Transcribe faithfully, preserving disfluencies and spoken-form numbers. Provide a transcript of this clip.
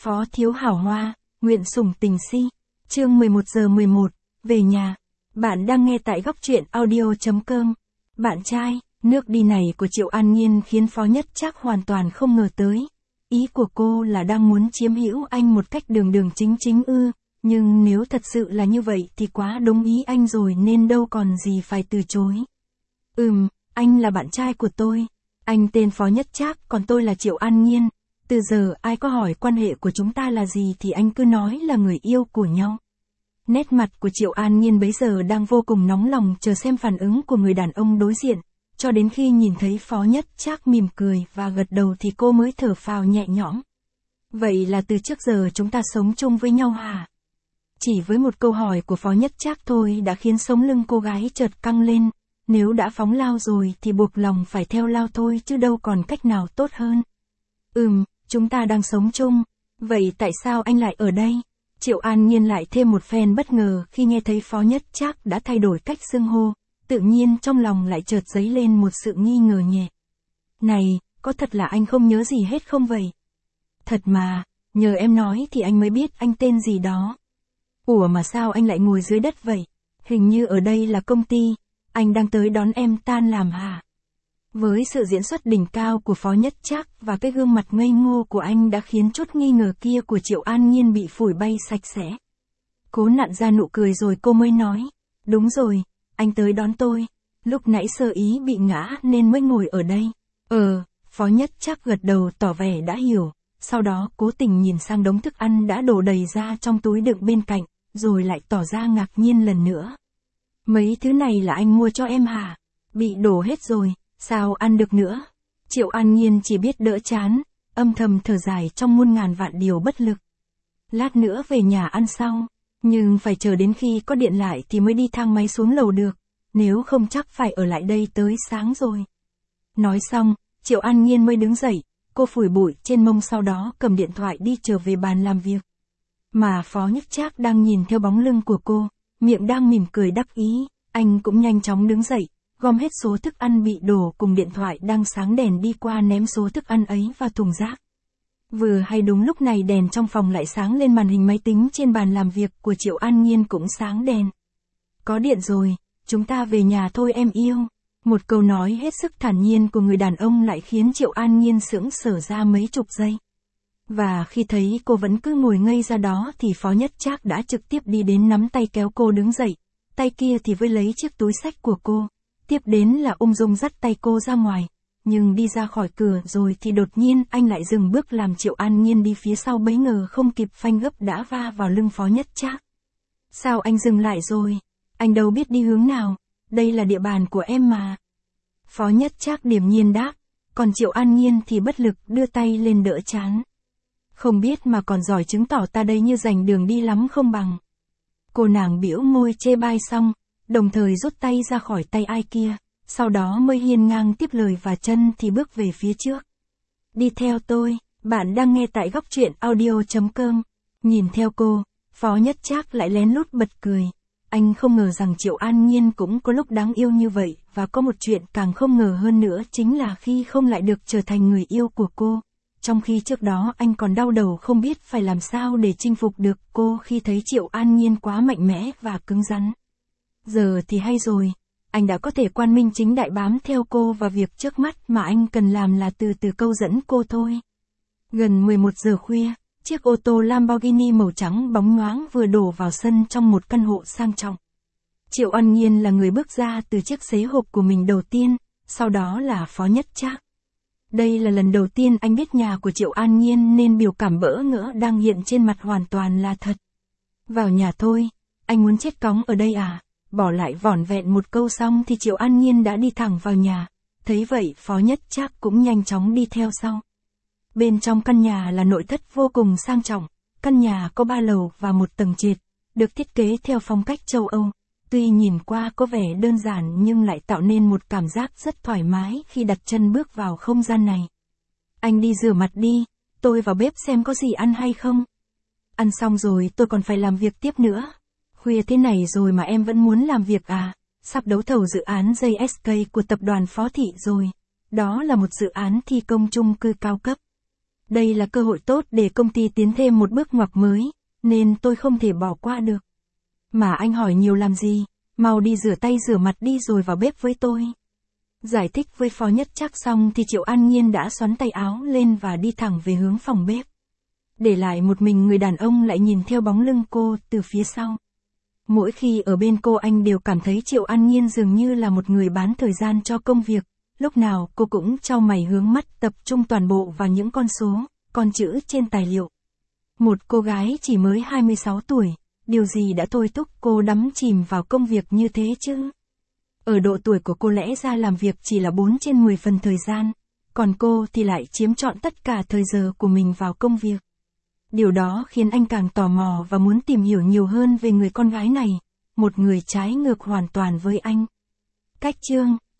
Phó thiếu hảo hoa, nguyện sủng tình si. Chương mười một giờ mười một, về nhà. Bạn đang nghe tại góc truyện audio chấm com. Bạn trai, nước đi này của Triệu An Nhiên khiến Phó Nhất Trác hoàn toàn không ngờ tới. Ý của cô là đang muốn chiếm hữu anh một cách đường đường chính chính ư, nhưng nếu thật sự là như vậy thì quá đúng ý anh rồi nên đâu còn gì phải từ chối. Ừm, anh là bạn trai của tôi. Anh tên Phó Nhất Trác còn tôi là Triệu An Nhiên. Từ giờ ai có hỏi quan hệ của chúng ta là gì thì anh cứ nói là người yêu của nhau. Nét mặt của Triệu An Nhiên bấy giờ đang vô cùng nóng lòng chờ xem phản ứng của người đàn ông đối diện, cho đến khi nhìn thấy Phó Nhất Trác mỉm cười và gật đầu thì cô mới thở phào nhẹ nhõm. Vậy là từ trước giờ chúng ta sống chung với nhau hả? Chỉ với một câu hỏi của Phó Nhất Trác thôi đã khiến sống lưng cô gái chợt căng lên, nếu đã phóng lao rồi thì buộc lòng phải theo lao thôi chứ đâu còn cách nào tốt hơn. Ừm, chúng ta đang sống chung, vậy tại sao anh lại ở đây? Triệu An Nhiên lại thêm một phen bất ngờ khi nghe thấy Phó Nhất Trác đã thay đổi cách xưng hô, tự nhiên trong lòng lại chợt dấy lên một sự nghi ngờ nhẹ. Này, có thật là anh không nhớ gì hết không vậy? Thật mà, nhờ em nói thì anh mới biết anh tên gì đó. Ủa mà sao anh lại ngồi dưới đất vậy? Hình như ở đây là công ty, anh đang tới đón em tan làm hả? Với sự diễn xuất đỉnh cao của Phó Nhất Trác và cái gương mặt ngây ngô của anh đã khiến chút nghi ngờ kia của Triệu An Nhiên bị phủi bay sạch sẽ. Cố nặn ra nụ cười rồi cô mới nói, đúng rồi, anh tới đón tôi, lúc nãy sơ ý bị ngã nên mới ngồi ở đây. Ờ, Phó Nhất Trác gật đầu tỏ vẻ đã hiểu, sau đó cố tình nhìn sang đống thức ăn đã đổ đầy ra trong túi đựng bên cạnh, rồi lại tỏ ra ngạc nhiên lần nữa. Mấy thứ này là anh mua cho em hả? Bị đổ hết rồi. Sao ăn được nữa? Triệu An Nhiên chỉ biết đỡ chán, âm thầm thở dài trong muôn ngàn vạn điều bất lực. Lát nữa về nhà ăn sau, nhưng phải chờ đến khi có điện lại thì mới đi thang máy xuống lầu được, nếu không chắc phải ở lại đây tới sáng rồi. Nói xong, Triệu An Nhiên mới đứng dậy, cô phủi bụi trên mông sau đó cầm điện thoại đi trở về bàn làm việc. Mà Phó Nhất Trác đang nhìn theo bóng lưng của cô, miệng đang mỉm cười đắc ý, anh cũng nhanh chóng đứng dậy, gom hết số thức ăn bị đổ cùng điện thoại đang sáng đèn đi qua ném số thức ăn ấy vào thùng rác. Vừa hay đúng lúc này đèn trong phòng lại sáng lên, màn hình máy tính trên bàn làm việc của Triệu An Nhiên cũng sáng đèn. Có điện rồi, chúng ta về nhà thôi em yêu. Một câu nói hết sức thản nhiên của người đàn ông lại khiến Triệu An Nhiên sững sờ ra mấy chục giây. Và khi thấy cô vẫn cứ ngồi ngây ra đó thì Phó Nhất Trác đã trực tiếp đi đến nắm tay kéo cô đứng dậy, tay kia thì với lấy chiếc túi xách của cô. Tiếp đến là ung dung dắt tay cô ra ngoài, nhưng đi ra khỏi cửa rồi thì đột nhiên anh lại dừng bước làm Triệu An Nhiên đi phía sau, bấy ngờ không kịp phanh gấp đã va vào lưng Phó Nhất Trác. Sao anh dừng lại rồi? Anh đâu biết đi hướng nào, đây là địa bàn của em mà. Phó Nhất Trác điềm nhiên đáp, còn Triệu An Nhiên thì bất lực đưa tay lên đỡ trán. Không biết mà còn giỏi chứng tỏ ta đây như giành đường đi lắm không bằng. Cô nàng bĩu môi chê bai xong, đồng thời rút tay ra khỏi tay ai kia, sau đó mới hiên ngang tiếp lời và chân thì bước về phía trước. Đi theo tôi, bạn đang nghe tại góc truyện audio chấm com. Nhìn theo cô, Phó Nhất Trác lại lén lút bật cười. Anh không ngờ rằng Triệu An Nhiên cũng có lúc đáng yêu như vậy, và có một chuyện càng không ngờ hơn nữa chính là khi không lại được trở thành người yêu của cô. Trong khi trước đó anh còn đau đầu không biết phải làm sao để chinh phục được cô khi thấy Triệu An Nhiên quá mạnh mẽ và cứng rắn. Giờ thì hay rồi, anh đã có thể quang minh chính đại bám theo cô, và việc trước mắt mà anh cần làm là từ từ câu dẫn cô thôi. Gần mười một giờ khuya, chiếc ô tô Lamborghini màu trắng bóng nhoáng vừa đổ vào sân trong một căn hộ sang trọng. Triệu An Nhiên là người bước ra từ chiếc xế hộp của mình đầu tiên, sau đó là Phó Nhất Trác. Đây là lần đầu tiên anh biết nhà của Triệu An Nhiên nên biểu cảm bỡ ngỡ đang hiện trên mặt hoàn toàn là thật. Vào nhà thôi, anh muốn chết cóng ở đây à? Bỏ lại vỏn vẹn một câu xong thì Triệu An Nhiên đã đi thẳng vào nhà, thấy vậy Phó Nhất Trác cũng nhanh chóng đi theo sau. Bên trong căn nhà là nội thất vô cùng sang trọng, căn nhà có ba lầu và một tầng trệt, được thiết kế theo phong cách châu Âu. Tuy nhìn qua có vẻ đơn giản nhưng lại tạo nên một cảm giác rất thoải mái khi đặt chân bước vào không gian này. Anh đi rửa mặt đi, tôi vào bếp xem có gì ăn hay không. Ăn xong rồi tôi còn phải làm việc tiếp nữa. Khuya thế này rồi mà em vẫn muốn làm việc à? Sắp đấu thầu dự án gi ét ca của tập đoàn Phó Thị rồi. Đó là một dự án thi công chung cư cao cấp. Đây là cơ hội tốt để công ty tiến thêm một bước ngoặt mới, nên tôi không thể bỏ qua được. Mà anh hỏi nhiều làm gì, mau đi rửa tay rửa mặt đi rồi vào bếp với tôi. Giải thích với Phó Nhất Trác xong thì Triệu An Nhiên đã xoắn tay áo lên và đi thẳng về hướng phòng bếp. Để lại một mình người đàn ông lại nhìn theo bóng lưng cô từ phía sau. Mỗi khi ở bên cô anh đều cảm thấy Triệu An Nhiên dường như là một người bán thời gian cho công việc, lúc nào cô cũng chau mày hướng mắt tập trung toàn bộ vào những con số, con chữ trên tài liệu. Một cô gái chỉ mới hai mươi sáu tuổi, điều gì đã thôi thúc cô đắm chìm vào công việc như thế chứ? Ở độ tuổi của cô lẽ ra làm việc chỉ là bốn trên mười phần thời gian, còn cô thì lại chiếm trọn tất cả thời giờ của mình vào công việc. Điều đó khiến anh càng tò mò và muốn tìm hiểu nhiều hơn về người con gái này, một người trái ngược hoàn toàn với anh. Cách chương